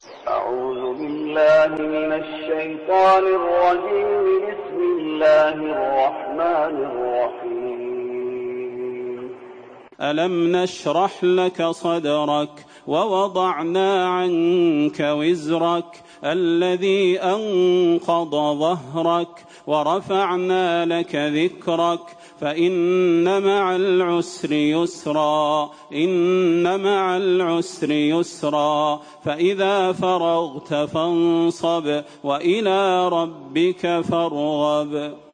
أعوذ بالله من الشيطان الرجيم. بسم الله الرحمن الرحيم. ألم نشرح لك صدرك ووضعنا عنك وزرك الذي أنقض ظهرك ورفعنا لك ذكرك فإن مع العسر يسرا إن مع العسر يسرا فإذا فرغت فانصب وإلى ربك فارغب.